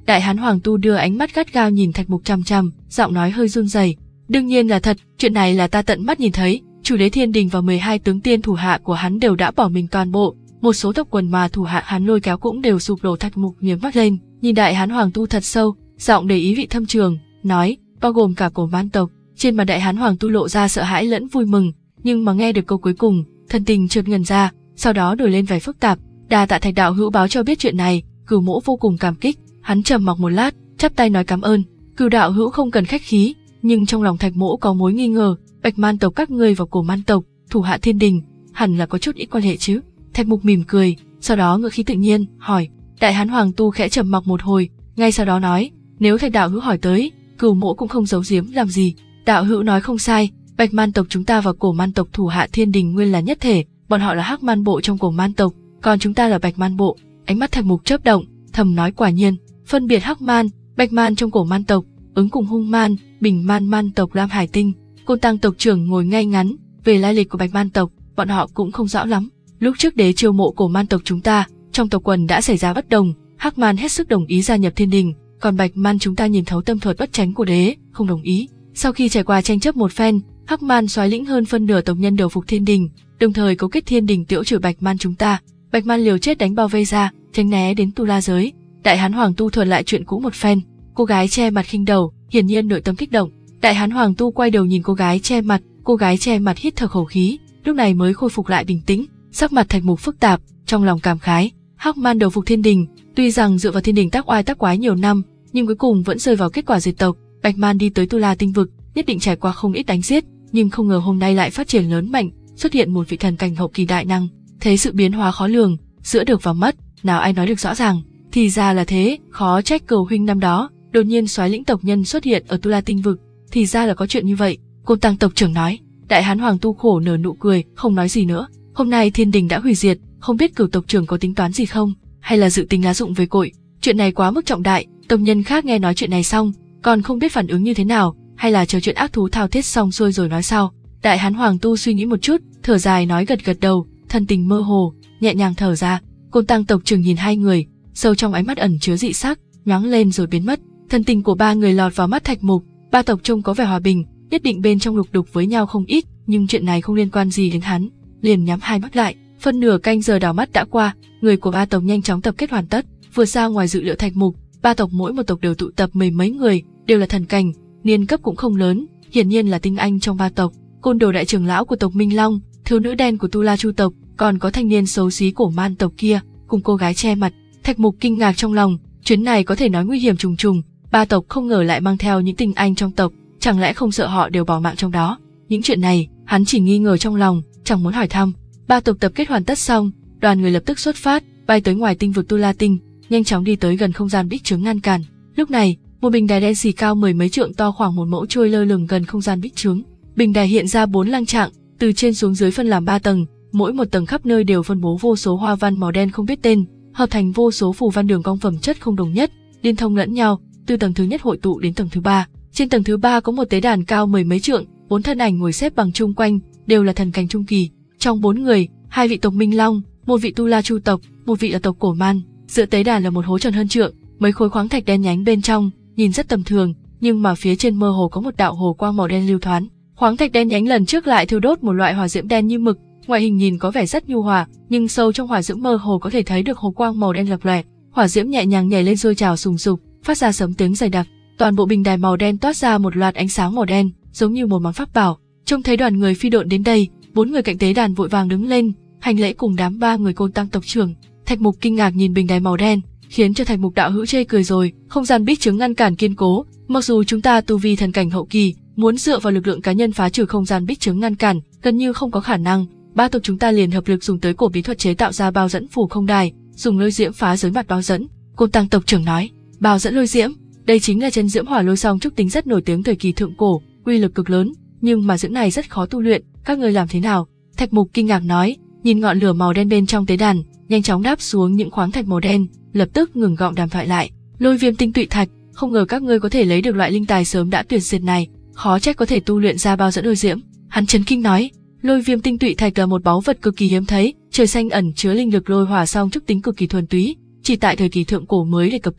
Đại Hán Hoàng Tu đưa ánh mắt gắt gao nhìn Thạch Mục chằm chằm, giọng nói hơi run rẩy. Đương nhiên là thật, chuyện này là ta tận mắt nhìn thấy, chủ đế Thiên Đình và mười hai tướng tiên thủ hạ của hắn đều đã bỏ mình toàn bộ, một số tộc quần mà thủ hạ hắn lôi kéo cũng đều sụp đổ. Thạch Mục nhướng mắt lên, nhìn Đại Hán Hoàng Tu thật sâu, giọng đầy ý vị thâm trường, nói, bao gồm cả Cổ Man tộc. Trên mặt Đại Hán Hoàng Tu lộ ra sợ hãi lẫn vui mừng, nhưng mà nghe được câu cuối cùng, thân tình chợt ngẩn ra, sau đó đổi lên vẻ phức tạp. Đa tạ Thạch đạo hữu báo cho biết chuyện này, Cửu Mỗ vô cùng cảm kích. Hắn trầm mặc một lát, chắp tay nói cảm ơn. Cửu đạo hữu không cần khách khí, nhưng trong lòng Thạch Mỗ có mối nghi ngờ, Bạch Man tộc các ngươi và Cổ Man tộc, thủ hạ Thiên Đình, hẳn là có chút ít quan hệ chứ? Thạch Mục mỉm cười, sau đó ngữ khí tự nhiên hỏi. Đại Hán Hoàng Tu khẽ trầm mặc một hồi, ngay sau đó nói, nếu Thạch đạo hữu hỏi tới, Cửu Mỗ cũng không giấu giếm làm gì. Đạo hữu nói không sai, Bạch Man tộc chúng ta và Cổ Man tộc thủ hạ Thiên Đình nguyên là nhất thể, bọn họ là Hắc Man bộ trong Cổ Man tộc, còn chúng ta là Bạch Man bộ. Ánh mắt Thạch Mục chớp động, thầm nói quả nhiên, phân biệt Hắc Man, Bạch Man trong Cổ Man tộc, ứng cùng Hung Man, Bình Man Man tộc Lam Hải Tinh. Côn Tăng tộc trưởng ngồi ngay ngắn, về lai lịch của Bạch Man tộc, bọn họ cũng không rõ lắm. Lúc trước đế chiêu mộ Cổ Man tộc chúng ta, trong tộc quần đã xảy ra bất đồng, Hắc Man hết sức đồng ý gia nhập Thiên Đình, còn Bạch Man chúng ta nhìn thấu tâm thuật bất tránh của đế, không đồng ý. Sau khi trải qua tranh chấp một phen, Hắc Man soái lĩnh hơn phân nửa tộc nhân đầu phục Thiên Đình, đồng thời cấu kết Thiên Đình tiễu trừ Bạch Man chúng ta. Bạch Man liều chết đánh bao vây ra, tránh né đến Tu La giới. Đại Hán Hoàng Tu thuật lại chuyện cũ một phen. Cô gái che mặt khinh đầu, hiển nhiên nội tâm kích động. Đại Hán Hoàng Tu quay đầu nhìn cô gái che mặt, cô gái che mặt hít thở khẩu khí, lúc này mới khôi phục lại bình tĩnh. Sắc mặt Thạch Mục phức tạp, trong lòng cảm khái, Hắc Man đầu phục Thiên Đình, tuy rằng dựa vào Thiên Đình tác oai tác quái nhiều năm, nhưng cuối cùng vẫn rơi vào kết quả diệt tộc. Bạch Man đi tới Tu La tinh vực, nhất định trải qua không ít đánh giết, nhưng không ngờ hôm nay lại phát triển lớn mạnh, xuất hiện một vị thần cảnh hậu kỳ đại năng. Thấy sự biến hóa khó lường, giữa được và mất, nào ai nói được rõ ràng. Thì ra là thế, khó trách Cửu huynh năm đó đột nhiên soái lĩnh tộc nhân xuất hiện ở Tu La tinh vực, thì ra là có chuyện như vậy. Côn Tăng tộc trưởng nói. Đại Hán Hoàng Tu khổ nở nụ cười, không nói gì nữa. Hôm nay Thiên Đình đã hủy diệt, không biết Cửu tộc trưởng có tính toán gì không, hay là dự tính lá dụng về cội. Chuyện này quá mức trọng đại, tộc nhân khác nghe nói chuyện này xong, còn không biết phản ứng như thế nào, hay là chờ chuyện ác thú thao thiết xong xuôi rồi nói sau. Đại Hán Hoàng Tu suy nghĩ một chút, thở dài nói gật gật đầu, thân tình mơ hồ, nhẹ nhàng thở ra. Côn Tăng tộc trưởng nhìn hai người, sâu trong ánh mắt ẩn chứa dị sắc, nhoáng lên rồi biến mất. Thân tình của ba người lọt vào mắt Thạch Mục, ba tộc trông có vẻ hòa bình, nhất định bên trong lục đục với nhau không ít, nhưng chuyện này không liên quan gì đến hắn. Liền nhắm hai mắt lại. Phân nửa canh giờ đảo mắt đã qua, người của ba tộc nhanh chóng tập kết hoàn tất, vượt ra ngoài dự liệu Thạch Mục. Ba tộc mỗi một tộc đều tụ tập mười mấy người, đều là thần cảnh, niên cấp cũng không lớn, hiển nhiên là tinh anh trong ba tộc. Côn Đồ đại trưởng lão của tộc Minh Long, thiếu nữ đen của Tu La Chu tộc, còn có thanh niên xấu xí của Man tộc kia, cùng cô gái che mặt. Thạch Mục kinh ngạc trong lòng, chuyến này có thể nói nguy hiểm trùng trùng, ba tộc không ngờ lại mang theo những tinh anh trong tộc, chẳng lẽ không sợ họ đều bỏ mạng trong đó? Những chuyện này, hắn chỉ nghi ngờ trong lòng, chẳng muốn hỏi thăm. Ba tộc tập kết hoàn tất xong, đoàn người lập tức xuất phát, bay tới ngoài tinh vực Tu La tinh, nhanh chóng đi tới gần không gian bích chướng ngăn cản. Lúc này, một bình đài đen xì cao mười mấy trượng to khoảng một mẫu trôi lơ lửng gần không gian bích chướng. Bình đài hiện ra bốn lăng trạng, từ trên xuống dưới phân làm ba tầng, mỗi một tầng khắp nơi đều phân bố vô số hoa văn màu đen không biết tên, hợp thành vô số phù văn đường cong phẩm chất không đồng nhất, liên thông lẫn nhau, từ tầng thứ nhất hội tụ đến tầng thứ ba. Trên tầng thứ ba có một tế đàn cao mười mấy trượng, bốn thân ảnh ngồi xếp bằng chung quanh, đều là thần cảnh trung kỳ. Trong bốn người, hai vị tộc Minh Long, một vị Tu La Chu tộc, một vị là tộc Cổ Man. Giữa tế đàn là một hố tròn hơn trượng, mấy khối khoáng thạch đen nhánh bên trong, nhìn rất tầm thường, nhưng mà phía trên mơ hồ có một đạo hồ quang màu đen lưu thoáng. Khoáng thạch đen nhánh lần trước lại thiêu đốt một loại hỏa diễm đen như mực, ngoại hình nhìn có vẻ rất nhu hòa, nhưng sâu trong hỏa diễm mơ hồ có thể thấy được hồ quang màu đen lập lòe. Hỏa diễm nhẹ nhàng nhảy lên sôi trào sùng sục, phát ra sấm tiếng dày đặc. Toàn bộ bình đài màu đen toát ra một loạt ánh sáng màu đen, giống như một món pháp bảo. Trông thấy đoàn người phi độn đến đây, bốn người cạnh tế đàn vội vàng đứng lên, hành lễ cùng đám ba người Côn Tăng tộc trưởng. Thạch Mục kinh ngạc nhìn bình đài màu đen, khiến cho Thạch Mục đạo hữu chê cười rồi. Không gian bích chướng ngăn cản kiên cố, mặc dù chúng ta tu vi thần cảnh hậu kỳ, muốn dựa vào lực lượng cá nhân phá trừ không gian bích chướng ngăn cản, gần như không có khả năng. Ba tộc chúng ta liền hợp lực dùng tới cổ bí thuật chế tạo ra bao dẫn phù không đài, dùng lôi diễm phá giới mặt bao dẫn. Côn Tăng tộc trưởng nói, bao dẫn lôi diễm, đây chính là chân diễm hỏa lôi song trúc tính rất nổi tiếng thời kỳ thượng cổ, uy lực cực lớn, nhưng mà dưỡng này rất khó tu luyện, các người làm thế nào? Thạch Mục kinh ngạc nói, nhìn ngọn lửa màu đen bên trong tế đàn, nhanh chóng đáp xuống những khoáng thạch màu đen, lập tức ngừng gọng đàm thoại lại. Lôi viêm tinh tụy thạch, không ngờ các ngươi có thể lấy được loại linh tài sớm đã tuyệt diệt này, khó trách có thể tu luyện ra bao dẫn lôi diễm. Hắn chấn kinh nói, lôi viêm tinh tụy thạch là một báu vật cực kỳ hiếm thấy, trời xanh ẩn chứa linh lực lôi hỏa song trúc tính cực kỳ thuần túy, chỉ tại thời kỳ thượng cổ mới đề cập tới,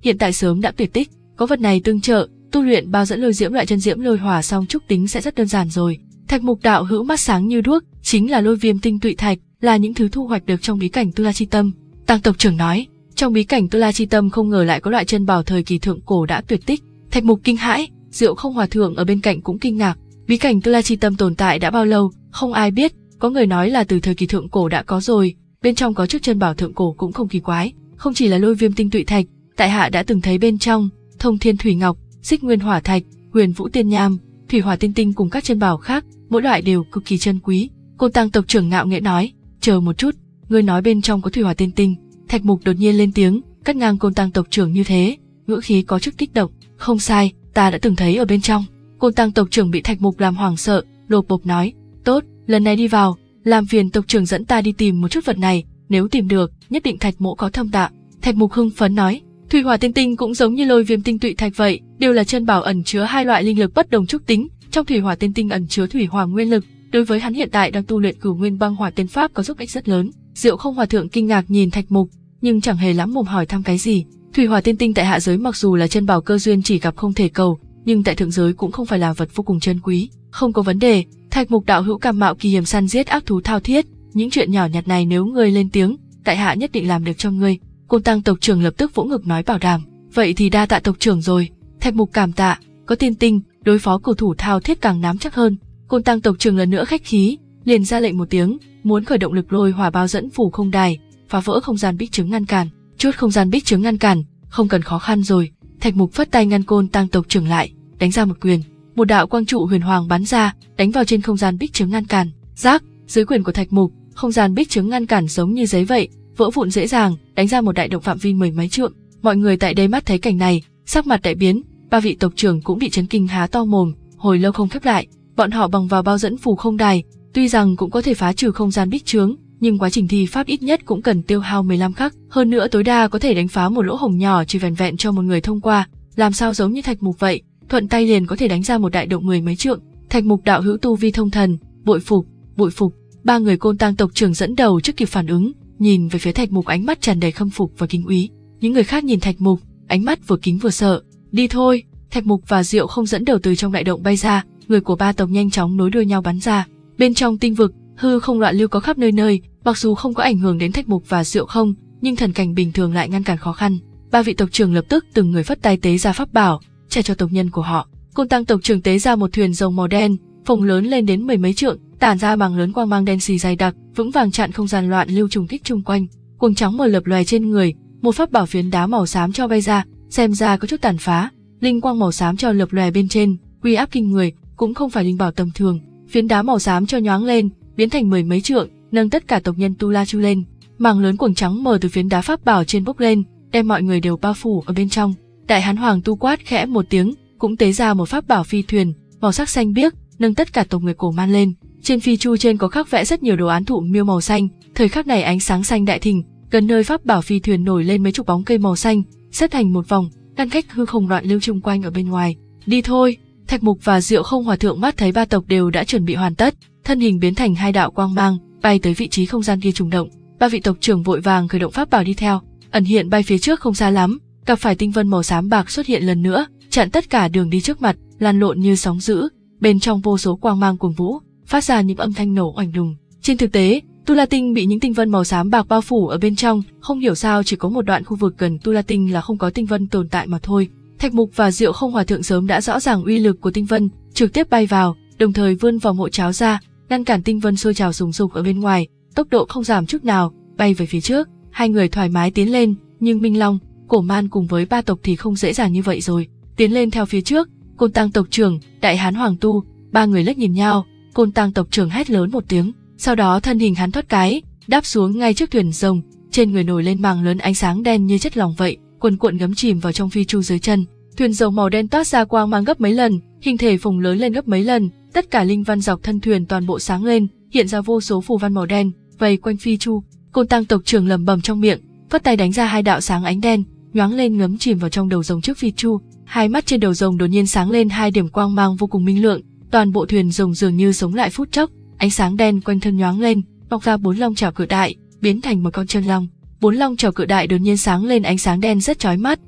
hiện tại sớm đã tuyệt tích, có vật này tương trợ, tu luyện bao dẫn lôi diễm loại chân diễm lôi hỏa song trúc tính sẽ rất đơn giản rồi. Thạch Mục đạo hữu mắt sáng như đuốc, chính là lôi viêm tinh tụy thạch, là những thứ thu hoạch được trong bí cảnh Tu La Chi Tâm. Tăng tộc trưởng nói, trong bí cảnh Tu La Chi Tâm không ngờ lại có loại chân bảo thời kỳ thượng cổ đã tuyệt tích. Thạch Mục kinh hãi, Diệu Không hòa thượng ở bên cạnh cũng kinh ngạc. Bí cảnh Tu La Chi Tâm tồn tại đã bao lâu, không ai biết, có người nói là từ thời kỳ thượng cổ đã có rồi, bên trong có chiếc chân bảo thượng cổ cũng không kỳ quái, không chỉ là lôi viêm tinh tụy thạch, tại hạ đã từng thấy bên trong Thông Thiên Thủy Ngọc, Xích Nguyên Hỏa Thạch, Huyền Vũ Tiên Nham, Thủy Hỏa Tiên Tinh cùng các chân bảo khác, mỗi loại đều cực kỳ chân quý. Côn Tăng tộc trưởng ngạo nghễ nói, chờ một chút, ngươi nói bên trong có Thủy Hỏa Tiên Tinh? Thạch Mục đột nhiên lên tiếng, cắt ngang Côn Tăng tộc trưởng như thế, ngữ khí có chút kích động. Không sai, ta đã từng thấy ở bên trong. Côn Tăng tộc trưởng bị Thạch Mục làm hoảng sợ, lột bột nói, tốt, lần này đi vào, làm phiền tộc trưởng dẫn ta đi tìm một chút vật này, nếu tìm được, nhất định Thạch mỗ có thâm tạ. Thạch Mục hưng phấn nói, Thủy Hỏa Tiên Tinh cũng giống như lôi viêm tinh tụy thạch vậy, đều là chân bảo ẩn chứa hai loại linh lực bất đồng trúc tính, trong Thủy Hỏa Tiên Tinh ẩn chứa thủy hỏa nguyên lực, đối với hắn hiện tại đang tu luyện Cửu Nguyên Băng Hỏa Tiên Pháp có giúp ích rất lớn. Diệu Không hòa thượng kinh ngạc nhìn Thạch Mục, nhưng chẳng hề lắm mồm hỏi thăm cái gì. Thủy Hỏa Tiên Tinh tại hạ giới mặc dù là chân bảo cơ duyên chỉ gặp không thể cầu, nhưng tại thượng giới cũng không phải là vật vô cùng chân quý. Không có vấn đề, Thạch Mục đạo hữu cam mạo kỳ hiểm săn giết ác thú thao thiết, những chuyện nhỏ nhặt này nếu ngươi lên tiếng, tại hạ nhất định làm được cho ngươi. Côn Tăng tộc trưởng lập tức vỗ ngực nói bảo đảm. Vậy thì đa tạ tộc trưởng rồi. Thạch Mục cảm tạ, có tiên tinh, đối phó cửu thủ thao thiết càng nắm chắc hơn. Côn Tăng tộc trưởng lần nữa khách khí, liền ra lệnh một tiếng, muốn khởi động lực lôi hỏa bao dẫn phủ không đài, phá vỡ không gian bích trướng ngăn cản. Chút không gian bích trướng ngăn cản, không cần khó khăn rồi. Thạch Mục phất tay ngăn Côn Tăng tộc trưởng lại, đánh ra một quyền, một đạo quang trụ huyền hoàng bắn ra, đánh vào trên không gian bích trướng ngăn cản. Rác, dưới quyền của Thạch Mục, không gian bích trướng ngăn cản giống như giấy vậy, vỡ vụn dễ dàng, đánh ra một đại động phạm vi mười mấy trượng. Mọi người tại đây mắt thấy cảnh này, sắc mặt đại biến, ba vị tộc trưởng cũng bị chấn kinh há to mồm, hồi lâu không khép lại. Bọn họ bằng vào bao dẫn phù không đài, tuy rằng cũng có thể phá trừ không gian bích trướng, nhưng quá trình thi pháp ít nhất cũng cần tiêu hao mười lăm khắc, hơn nữa tối đa có thể đánh phá một lỗ hổng nhỏ chỉ vẻn vẹn cho một người thông qua, làm sao giống như Thạch Mục vậy, thuận tay liền có thể đánh ra một đại động mười mấy trượng. Thạch Mục đạo hữu tu vi thông thần, bội phục, bội phục. Ba người Côn Tăng tộc trưởng dẫn đầu trước kịp phản ứng, nhìn về phía Thạch Mục ánh mắt tràn đầy khâm phục và kính úy. Những người khác nhìn Thạch Mục, ánh mắt vừa kính vừa sợ. Đi thôi. Thạch Mục và Diệu Không dẫn đầu từ trong đại động bay ra, người của ba tộc nhanh chóng nối đuôi nhau bắn ra. Bên trong tinh vực, hư không loạn lưu có khắp nơi nơi, mặc dù không có ảnh hưởng đến Thạch Mục và Diệu Không, nhưng thần cảnh bình thường lại ngăn cản khó khăn. Ba vị tộc trưởng lập tức từng người phất tay tế ra pháp bảo, trả cho tộc nhân của họ. Côn Tăng tộc trưởng tế ra một thuyền rồng màu đen, phồng lớn lên đến mười mấy trượng, tản ra màng lớn quang mang đen xì dày đặc, vững vàng chặn không gian loạn lưu trùng kích chung quanh. Cuồng trắng mờ lập lòe trên người, một pháp bảo phiến đá màu xám cho bay ra, xem ra có chút tàn phá. Linh quang màu xám cho lập lòe bên trên, uy áp kinh người, cũng không phải linh bảo tầm thường. Phiến đá màu xám cho nhoáng lên, biến thành mười mấy trượng, nâng tất cả tộc nhân Tu La Chu lên. Màng lớn cuồng trắng mờ từ phiến đá pháp bảo trên bốc lên, đem mọi người đều bao phủ ở bên trong. Đại Hán Hoàng Tu quát khẽ một tiếng, cũng tế ra một pháp bảo phi thuyền, màu sắc xanh biếc, nâng tất cả tộc người cổ man lên. Trên phi chu trên có khắc vẽ rất nhiều đồ án thụ miêu màu xanh. Thời khắc này ánh sáng xanh đại thịnh, gần nơi pháp bảo phi thuyền nổi lên mấy chục bóng cây màu xanh, xếp thành một vòng, ngăn cách hư không loạn lưu chung quanh ở bên ngoài. Đi thôi. Thạch Mục và Diệu Không hòa thượng mắt thấy ba tộc đều đã chuẩn bị hoàn tất, thân hình biến thành hai đạo quang mang, bay tới vị trí không gian kia trùng động. Ba vị tộc trưởng vội vàng khởi động pháp bảo đi theo, ẩn hiện bay phía trước không xa lắm, gặp phải tinh vân màu xám bạc xuất hiện lần nữa, chặn tất cả đường đi trước mặt, lan lộn như sóng dữ, bên trong vô số quang mang cuồng vũ, phát ra những âm thanh nổ oanh đùng. Trên thực tế, Tu La Tinh bị những tinh vân màu xám bạc bao phủ ở bên trong, không hiểu sao chỉ có một đoạn khu vực gần Tu La Tinh là không có tinh vân tồn tại mà thôi. Thạch Mục và Diệu Không hòa thượng sớm đã rõ ràng uy lực của tinh vân, trực tiếp bay vào, đồng thời vươn vòng hộ cháo ra, ngăn cản tinh vân sôi trào sùng sục ở bên ngoài, tốc độ không giảm chút nào, bay về phía trước. Hai người thoải mái tiến lên, nhưng Minh Long, Cổ Man cùng với ba tộc thì không dễ dàng như vậy rồi. Tiến lên theo phía trước, Côn Tăng tộc trưởng, Đại Hán Hoàng Tu, ba người liếc nhìn nhau, Côn Tăng tộc trưởng hét lớn một tiếng, sau đó thân hình hắn thoát cái, đáp xuống ngay trước thuyền rồng, trên người nổi lên màng lớn ánh sáng đen như chất lỏng vậy, cuồn cuộn ngấm chìm vào trong phi chu dưới chân. Thuyền rồng màu đen toát ra quang mang gấp mấy lần, hình thể phồng lớn lên gấp mấy lần, tất cả linh văn dọc thân thuyền toàn bộ sáng lên, hiện ra vô số phù văn màu đen vây quanh phi chu. Côn Tăng tộc trưởng lẩm bẩm trong miệng, phất tay đánh ra hai đạo sáng ánh đen, nhoáng lên ngấm chìm vào trong đầu rồng trước phi chu. Hai mắt trên đầu rồng đột nhiên sáng lên hai điểm quang mang vô cùng minh lượng, toàn bộ thuyền rồng dường như sống lại phút chốc, ánh sáng đen quanh thân nhoáng lên, bọc ra bốn long chảo cự đại, biến thành một con chân long. Bốn long chảo cự đại đột nhiên sáng lên ánh sáng đen rất chói mắt,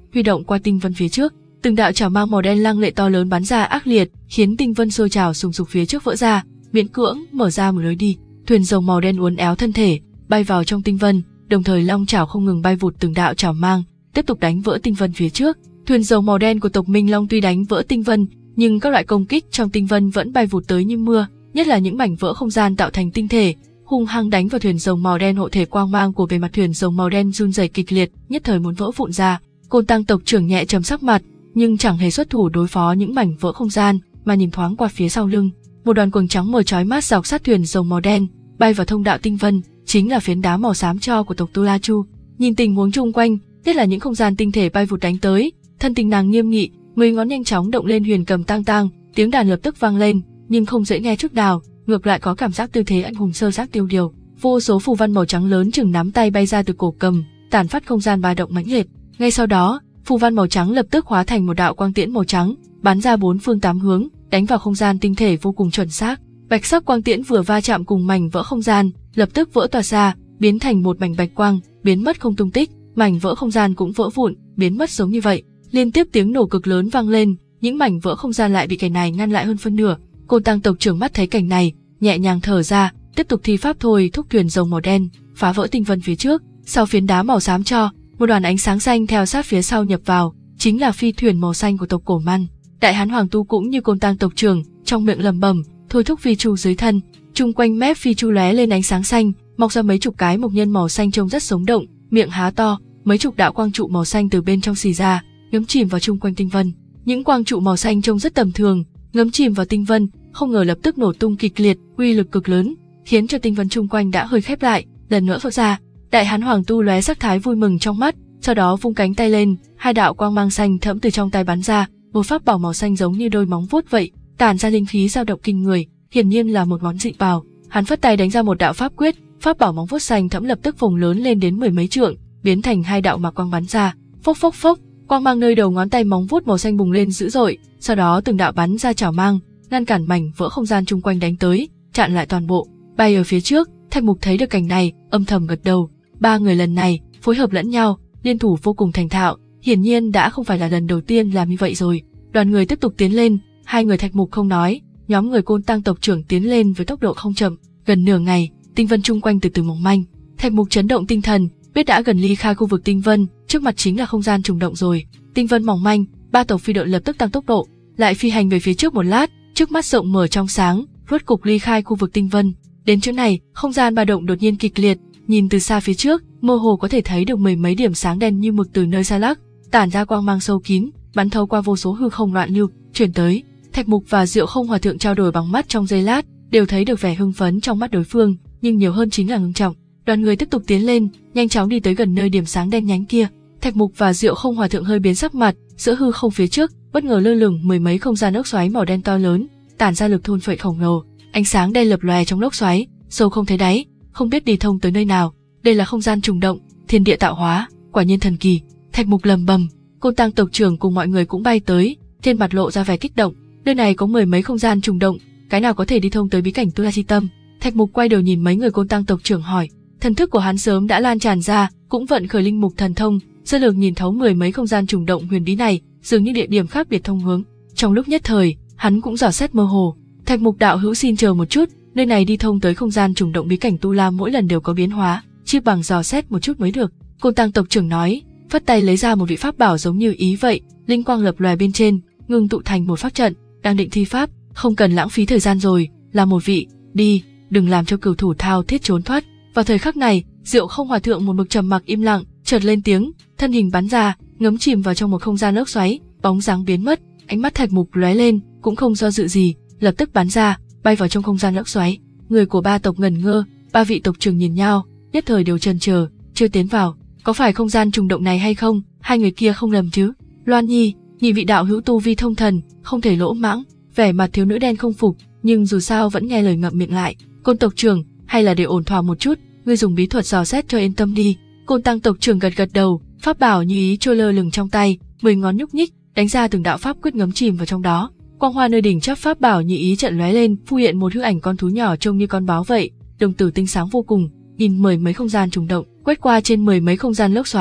huy động qua tinh vân phía trước. Từng đạo chảo mang màu đen lăng lệ to lớn bắn ra ác liệt, khiến tinh vân sôi trào sùng sục phía trước vỡ ra, miễn cưỡng mở ra một lối đi. Thuyền rồng màu đen uốn éo thân thể, bay vào trong tinh vân, đồng thời long chảo không ngừng bay vụt từng đạo chảo mang, tiếp tục đánh vỡ tinh vân phía trước. Thuyền rồng màu đen của tộc Minh Long tuy đánh vỡ tinh vân, nhưng các loại công kích trong tinh vân vẫn bay vụt tới như mưa, nhất là những mảnh vỡ không gian tạo thành tinh thể, hung hăng đánh vào thuyền rồng màu đen. Hộ thể quang mang của bề mặt thuyền rồng màu đen run rẩy kịch liệt, nhất thời muốn vỡ vụn ra. Côn Tăng tộc trưởng nhẹ trầm sắc mặt, nhưng chẳng hề xuất thủ đối phó những mảnh vỡ không gian, mà nhìn thoáng qua phía sau lưng, một đoàn quầng trắng mờ chói mắt dọc sát thuyền rồng màu đen, bay vào thông đạo tinh vân, chính là phiến đá màu xám tro của tộc Tu La Chu. Nhìn tình huống chung quanh, nhất là những không gian tinh thể bay vụt đánh tới, thân tình nàng nghiêm nghị, mười ngón nhanh chóng động lên huyền cầm tang tang, tiếng đàn lập tức vang lên, nhưng không dễ nghe chút nào, ngược lại có cảm giác tư thế anh hùng sơ xác tiêu điều. Vô số phù văn màu trắng lớn chừng nắm tay bay ra từ cổ cầm, tản phát không gian ba động mãnh liệt. Ngay sau đó, phù văn màu trắng lập tức hóa thành một đạo quang tiễn màu trắng, bắn ra bốn phương tám hướng, đánh vào không gian tinh thể vô cùng chuẩn xác. Bạch sắc quang tiễn vừa va chạm cùng mảnh vỡ không gian, lập tức vỡ toạc ra, biến thành một mảnh bạch quang, biến mất không tung tích. Mảnh vỡ không gian cũng vỡ vụn, biến mất giống như vậy. Liên tiếp tiếng nổ cực lớn vang lên, những mảnh vỡ không gian lại bị kẻ này ngăn lại hơn phân nửa. Côn Tăng tộc trưởng mắt thấy cảnh này, nhẹ nhàng thở ra, tiếp tục thi pháp thôi thúc thuyền rồng màu đen, phá vỡ tinh vân phía trước. Sau phiến đá màu xám tro, một đoàn ánh sáng xanh theo sát phía sau nhập vào, chính là phi thuyền màu xanh của tộc Cổ Man. Đại hán Hoàng Tu cũng như Côn Tăng tộc trưởng, trong miệng lẩm bẩm, thôi thúc phi chu dưới thân. Chung quanh mép phi chu lóe lên ánh sáng xanh, mọc ra mấy chục cái mộc nhân màu xanh trông rất sống động, miệng há to, mấy chục đạo quang trụ màu xanh từ bên trong xì ra, ngấm chìm vào chung quanh tinh vân. Những quang trụ màu xanh trông rất tầm thường, ngấm chìm vào tinh vân, không ngờ lập tức nổ tung kịch liệt, uy lực cực lớn, khiến cho tinh vân chung quanh đã hơi khép lại, lần nữa vỡ ra. Đại hán Hoàng Tu lóe sắc thái vui mừng trong mắt, sau đó vung cánh tay lên, hai đạo quang mang xanh thẫm từ trong tay bắn ra, một pháp bảo màu xanh giống như đôi móng vuốt vậy, tản ra linh khí dao động kinh người, hiển nhiên là một món dị bảo. Hắn phất tay đánh ra một đạo pháp quyết, pháp bảo móng vuốt xanh thẫm lập tức phồng lớn lên đến mười mấy trượng, biến thành hai đạo mạc quang bắn ra, phốc phốc phốc, quang mang nơi đầu ngón tay móng vuốt màu xanh bùng lên dữ dội, sau đó từng đạo bắn ra chảo mang, ngăn cản mảnh vỡ không gian chung quanh đánh tới, chặn lại toàn bộ. Bay ở phía trước, Thạch Mục thấy được cảnh này, âm thầm gật đầu. Ba người lần này phối hợp lẫn nhau, liên thủ vô cùng thành thạo, hiển nhiên đã không phải là lần đầu tiên làm như vậy rồi. Đoàn người tiếp tục tiến lên, hai người Thạch Mục không nói, nhóm người Côn Tăng tộc trưởng tiến lên với tốc độ không chậm. Gần nửa ngày, tinh vân chung quanh từ từ mỏng manh, Thạch Mục chấn động tinh thần, biết đã gần ly khai khu vực tinh vân, trước mặt chính là không gian trùng động rồi. Tinh vân mỏng manh, ba tộc phi đội lập tức tăng tốc độ, lại phi hành về phía trước một lát, trước mắt rộng mở trong sáng, rốt cục ly khai khu vực tinh vân. Đến chỗ này, không gian ba động đột nhiên kịch liệt, nhìn từ xa phía trước, mơ hồ có thể thấy được mười mấy điểm sáng đen như mực từ nơi xa lắc, tản ra quang mang sâu kín, bắn thấu qua vô số hư không loạn lưu, truyền tới. Thạch Mục và Diệu Không Hòa thượng trao đổi bằng mắt trong giây lát, đều thấy được vẻ hưng phấn trong mắt đối phương, nhưng nhiều hơn chính là ngưng trọng. Đoàn người tiếp tục tiến lên, nhanh chóng đi tới gần nơi điểm sáng đen nhánh kia. Thạch Mục và Diệu Không Hòa thượng hơi biến sắc mặt, giữa hư không phía trước, bất ngờ lơ lửng mười mấy không gian ốc xoáy màu đen to lớn, tản ra lực thôn phệ khổng lồ. Ánh sáng đen lập lòe trong lốc xoáy, sâu không thấy đáy, không biết đi thông tới nơi nào. Đây là không gian trùng động, thiên địa tạo hóa, quả nhiên thần kỳ. Thạch Mục lầm bầm. Côn Tăng tộc trưởng cùng mọi người cũng bay tới, trên mặt lộ ra vẻ kích động. Nơi này có mười mấy không gian trùng động, cái nào có thể đi thông tới bí cảnh Tu La Chi Tâm? Thạch Mục quay đầu nhìn mấy người Côn Tăng tộc trưởng hỏi. Thần thức của hắn sớm đã lan tràn ra, cũng vận khởi linh mục thần thông, sơ lược nhìn thấu mười mấy không gian trùng động huyền bí này, dường như địa điểm khác biệt thông hướng. Trong lúc nhất thời, hắn cũng dò xét mơ hồ. Thạch Mục đạo hữu xin chờ một chút, nơi này đi thông tới không gian trùng động bí cảnh Tu La mỗi lần đều có biến hóa, chi bằng dò xét một chút mới được. Côn Tăng tộc trưởng nói, phất tay lấy ra một vị pháp bảo giống như ý vậy, linh quang lập lòe bên trên, ngưng tụ thành một pháp trận, đang định thi pháp, không cần lãng phí thời gian rồi, là một vị, đi, đừng làm cho cửu thủ thao thiết trốn thoát. Vào thời khắc này, Diệu Không Hòa thượng một mực trầm mặc im lặng, chợt lên tiếng, thân hình bắn ra, ngấm chìm vào trong một không gian lốc xoáy, bóng dáng biến mất. Ánh mắt Thạch Mục lóe lên, cũng không do dự gì, lập tức bắn ra, bay vào trong không gian lốc xoáy. Người của ba tộc ngẩn ngơ, ba vị tộc trưởng nhìn nhau, nhất thời đều chần chờ, chưa tiến vào. Có phải không gian trùng động này hay không? Hai người kia không lầm chứ? Loan Nhi, nhị vị đạo hữu tu vi thông thần, không thể lỗ mãng. Vẻ mặt thiếu nữ đen không phục, nhưng dù sao vẫn nghe lời ngậm miệng lại. Côn tộc trưởng, hay là để ổn thỏa một chút, ngươi dùng bí thuật dò xét cho yên tâm đi. Côn Tăng tộc trưởng gật gật đầu, pháp bảo như ý trôi lơ lửng trong tay, mười ngón nhúc nhích, đánh ra từng đạo pháp quyết ngấm chìm vào trong đó. Quang hoa nơi đỉnh chóp pháp bảo như ý trận lóe lên, phu hiện một hư ảnh con thú nhỏ trông như con báo vậy, đồng tử tinh sáng vô cùng, nhìn mười mấy không gian trùng động, quét qua trên mười mấy không gian lốc xoáy,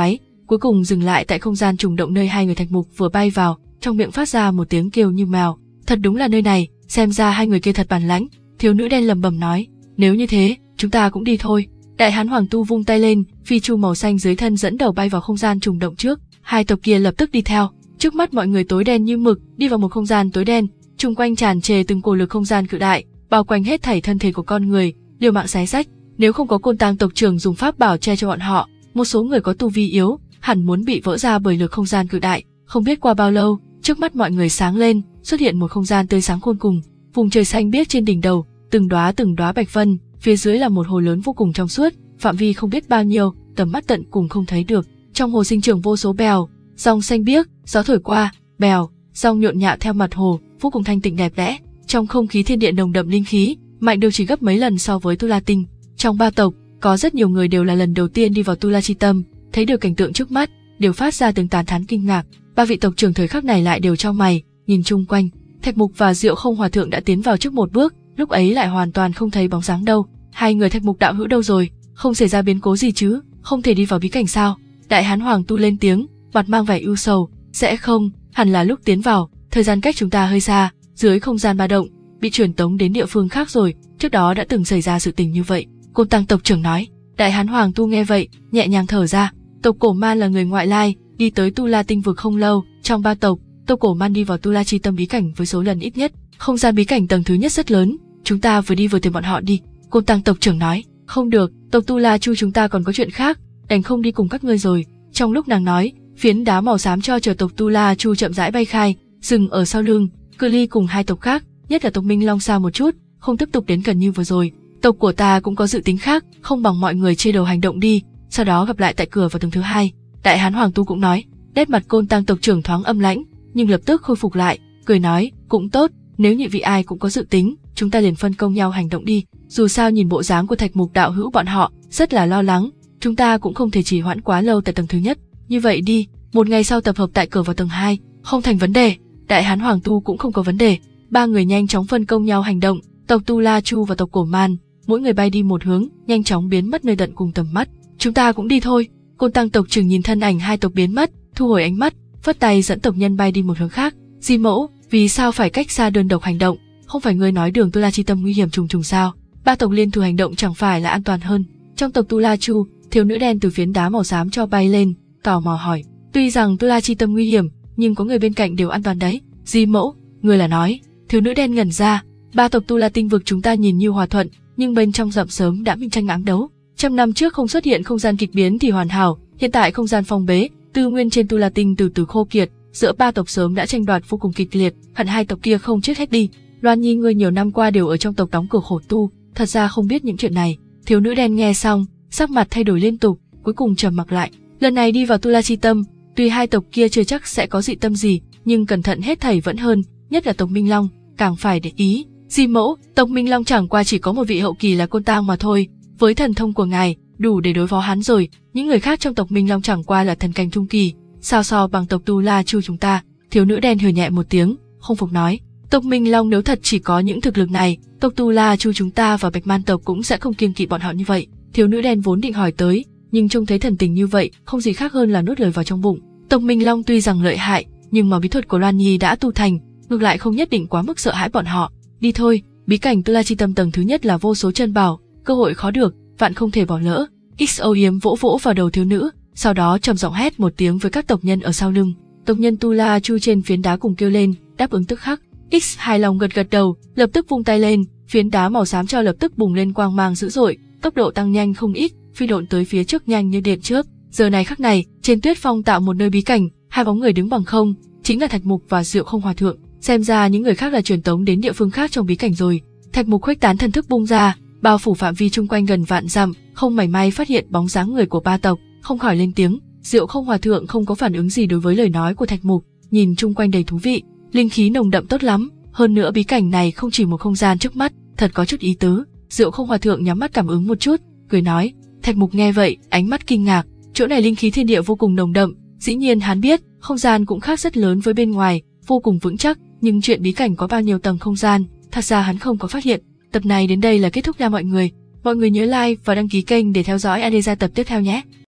cuối cùng dừng lại tại không gian trùng động nơi hai người Thạch Mục vừa bay vào, trong miệng phát ra một tiếng kêu như mèo. Thật đúng là nơi này, xem ra hai người kia thật bản lãnh, thiếu nữ đen lẩm bẩm nói. Nếu như thế, chúng ta cũng đi thôi. Đại hán Hoàng Tu vung tay lên, phi chu màu xanh dưới thân dẫn đầu bay vào không gian trùng động trước, hai tộc kia lập tức đi theo. Trước mắt mọi người tối đen như mực, đi vào một không gian tối đen, chung quanh tràn trề từng cổ lực không gian cự đại, bao quanh hết thảy thân thể của con người, liều mạng xé rách. Nếu không có Côn Tang tộc trưởng dùng pháp bảo che cho bọn họ, một số người có tu vi yếu, hẳn muốn bị vỡ ra bởi lực không gian cự đại. Không biết qua bao lâu, trước mắt mọi người sáng lên, xuất hiện một không gian tươi sáng khôn cùng, vùng trời xanh biếc trên đỉnh đầu, từng đóa từng đóa bạch vân, phía dưới là một hồ lớn vô cùng trong suốt, phạm vi không biết bao nhiêu, tầm mắt tận cùng không thấy được. Trong hồ sinh trưởng vô số bèo, dòng xanh biếc, gió thổi qua, bèo, dòng nhộn nhạo theo mặt hồ, vô cùng thanh tịnh đẹp đẽ. Trong không khí thiên địa nồng đậm linh khí, mạnh đều chỉ gấp mấy lần so với Tu La Tinh. Trong ba tộc, có rất nhiều người đều là lần đầu tiên đi vào Tu La Chi Tâm, thấy được cảnh tượng trước mắt, đều phát ra tiếng tán thán kinh ngạc. Ba vị tộc trưởng thời khắc này lại đều chau mày, nhìn chung quanh. Thạch Mục và Diệu Không Hòa Thượng đã tiến vào trước một bước, lúc ấy lại hoàn toàn không thấy bóng dáng đâu. Hai người Thạch Mục đạo hữu đâu rồi? Không xảy ra biến cố gì chứ? Không thể đi vào bí cảnh sao? Đại hán Hoàng Tu lên tiếng, mặt mang vẻ ưu sầu. Sẽ không, hẳn là lúc tiến vào, thời gian cách chúng ta hơi xa, dưới không gian ba động, bị truyền tống đến địa phương khác rồi. Trước đó đã từng xảy ra sự tình như vậy. Côn Tang tộc trưởng nói. Đại hán Hoàng Tu nghe vậy, nhẹ nhàng thở ra. Tộc Cổ Man là người ngoại lai, đi tới Tu La Tinh vực không lâu. Trong ba tộc, tộc Cổ Man đi vào Tu La Chi Tâm bí cảnh với số lần ít nhất. Không gian bí cảnh tầng thứ nhất rất lớn, chúng ta vừa đi vừa tìm bọn họ đi. Côn Tang tộc trưởng nói. Không được, tộc Tu La Chu chúng ta còn có chuyện khác, đành không đi cùng các ngươi rồi. Trong lúc nàng nói, phiến đá màu xám cho chờ tộc Tu La Chu chậm rãi bay khai, dừng ở sau lưng, cự ly cùng hai tộc khác, nhất là tộc Minh Long xa một chút, không tiếp tục đến gần như vừa rồi. Tộc của ta cũng có dự tính khác, không bằng mọi người chia đầu hành động đi, sau đó gặp lại tại cửa vào tầng thứ hai. Đại hán Hoàng Tu cũng nói. Nét mặt Côn Tang tộc trưởng thoáng âm lãnh, nhưng lập tức khôi phục lại, cười nói, cũng tốt, nếu nhị vị ai cũng có dự tính, chúng ta liền phân công nhau hành động đi. Dù sao nhìn bộ dáng của Thạch Mục đạo hữu bọn họ rất là lo lắng, chúng ta cũng không thể trì hoãn quá lâu tại tầng thứ nhất. Như vậy đi, một ngày sau tập hợp tại cửa vào tầng hai, không thành vấn đề. Đại hán Hoàng Tu cũng không có vấn đề. Ba người nhanh chóng phân công nhau hành động, tộc Tu La Chu và tộc Cổ Man, mỗi người bay đi một hướng, nhanh chóng biến mất nơi tận cùng tầm mắt. Chúng ta cũng đi thôi. Côn Tang tộc trưởng nhìn thân ảnh hai tộc biến mất, thu hồi ánh mắt, phất tay dẫn tộc nhân bay đi một hướng khác. Di Mẫu, vì sao phải cách xa đơn độc hành động? Không phải ngươi nói đường Tu La Chi Tâm nguy hiểm trùng trùng sao? Ba tộc liên thủ hành động chẳng phải là an toàn hơn? Trong tộc Tu La Chu, thiếu nữ đen từ phiến đá màu xám cho bay lên, tò mò hỏi. Tuy rằng Tu La Chi Tâm nguy hiểm, nhưng có người bên cạnh đều an toàn đấy. Di Mẫu, ngươi là nói? Thiếu nữ đen ngẩn ra. Ba tộc Tu La Tinh vực chúng ta nhìn như hòa thuận, nhưng bên trong rậm sớm đã minh tranh ám đấu. Trăm năm trước không xuất hiện không gian kịch biến thì hoàn hảo, hiện tại không gian phong bế, tư nguyên trên Tu La Tinh từ từ khô kiệt, giữa ba tộc sớm đã tranh đoạt vô cùng kịch liệt, hẳn hai tộc kia không chết hết đi. Loan Nhi ngươi nhiều năm qua đều ở trong tộc đóng cửa khổ tu, thật ra không biết những chuyện này. Thiếu nữ đen nghe xong, sắc mặt thay đổi liên tục, cuối cùng trầm mặc lại. Lần này đi vào Tu La Chi Tâm, tuy hai tộc kia chưa chắc sẽ có dị tâm gì, nhưng cẩn thận hết thảy vẫn hơn, nhất là tộc Minh Long, càng phải để ý. Di Mẫu, tộc Minh Long chẳng qua chỉ có một vị hậu kỳ là Côn Tang mà thôi, với thần thông của ngài, đủ để đối phó hắn rồi. Những người khác trong tộc Minh Long chẳng qua là thần cảnh trung kỳ, sao so bằng tộc Tu La Chu chúng ta? Thiếu nữ đen hừ nhẹ một tiếng, không phục nói. Tộc Minh Long nếu thật chỉ có những thực lực này, tộc Tu La Chu chúng ta và Bạch Man tộc cũng sẽ không kiêng kỵ bọn họ như vậy. Thiếu nữ đen vốn định hỏi tới, nhưng trông thấy thần tình như vậy, không gì khác hơn là nuốt lời vào trong bụng. Tộc Minh Long tuy rằng lợi hại, nhưng mà bí thuật của Loan Nhi đã tu thành, ngược lại không nhất định quá mức sợ hãi bọn họ. Đi thôi, bí cảnh Tu La Chi Tâm tầng thứ nhất là vô số chân bảo, cơ hội khó được, vạn không thể bỏ lỡ. X O yếm vỗ vỗ vào đầu thiếu nữ, sau đó trầm giọng hét một tiếng với các tộc nhân ở sau lưng. Tộc nhân Tu La Chu trên phiến đá cùng kêu lên, đáp ứng tức khắc. X hài lòng gật gật đầu, lập tức vung tay lên, phiến đá màu xám cho lập tức bùng lên quang mang dữ dội, tốc độ tăng nhanh không ít, phi độn tới phía trước nhanh như điện chớp. Giờ này khắc này, trên tuyết phong tạo một nơi bí cảnh, hai bóng người đứng bằng không, chính là Thạch Mục và Diệu Không Hòa Thượng. Xem ra những người khác là truyền tống đến địa phương khác trong bí cảnh rồi. Thạch Mục khuếch tán thần thức bung ra, bao phủ phạm vi chung quanh gần vạn dặm, không mảy may phát hiện bóng dáng người của ba tộc, không khỏi lên tiếng. Diệu Không Hòa Thượng không có phản ứng gì đối với lời nói của Thạch Mục, nhìn chung quanh đầy thú vị, linh khí nồng đậm tốt lắm, hơn nữa bí cảnh này không chỉ một không gian trước mắt, thật có chút ý tứ. Diệu Không Hòa Thượng nhắm mắt cảm ứng một chút, cười nói. Thạch Mục nghe vậy, ánh mắt kinh ngạc, chỗ này linh khí thiên địa vô cùng nồng đậm, dĩ nhiên hắn biết, không gian cũng khác rất lớn với bên ngoài, vô cùng vững chắc, nhưng chuyện bí cảnh có bao nhiêu tầng không gian, thật ra hắn không có phát hiện. Tập này đến đây là kết thúc nha mọi người. Mọi người nhớ like và đăng ký kênh để theo dõi Adesa tập tiếp theo nhé.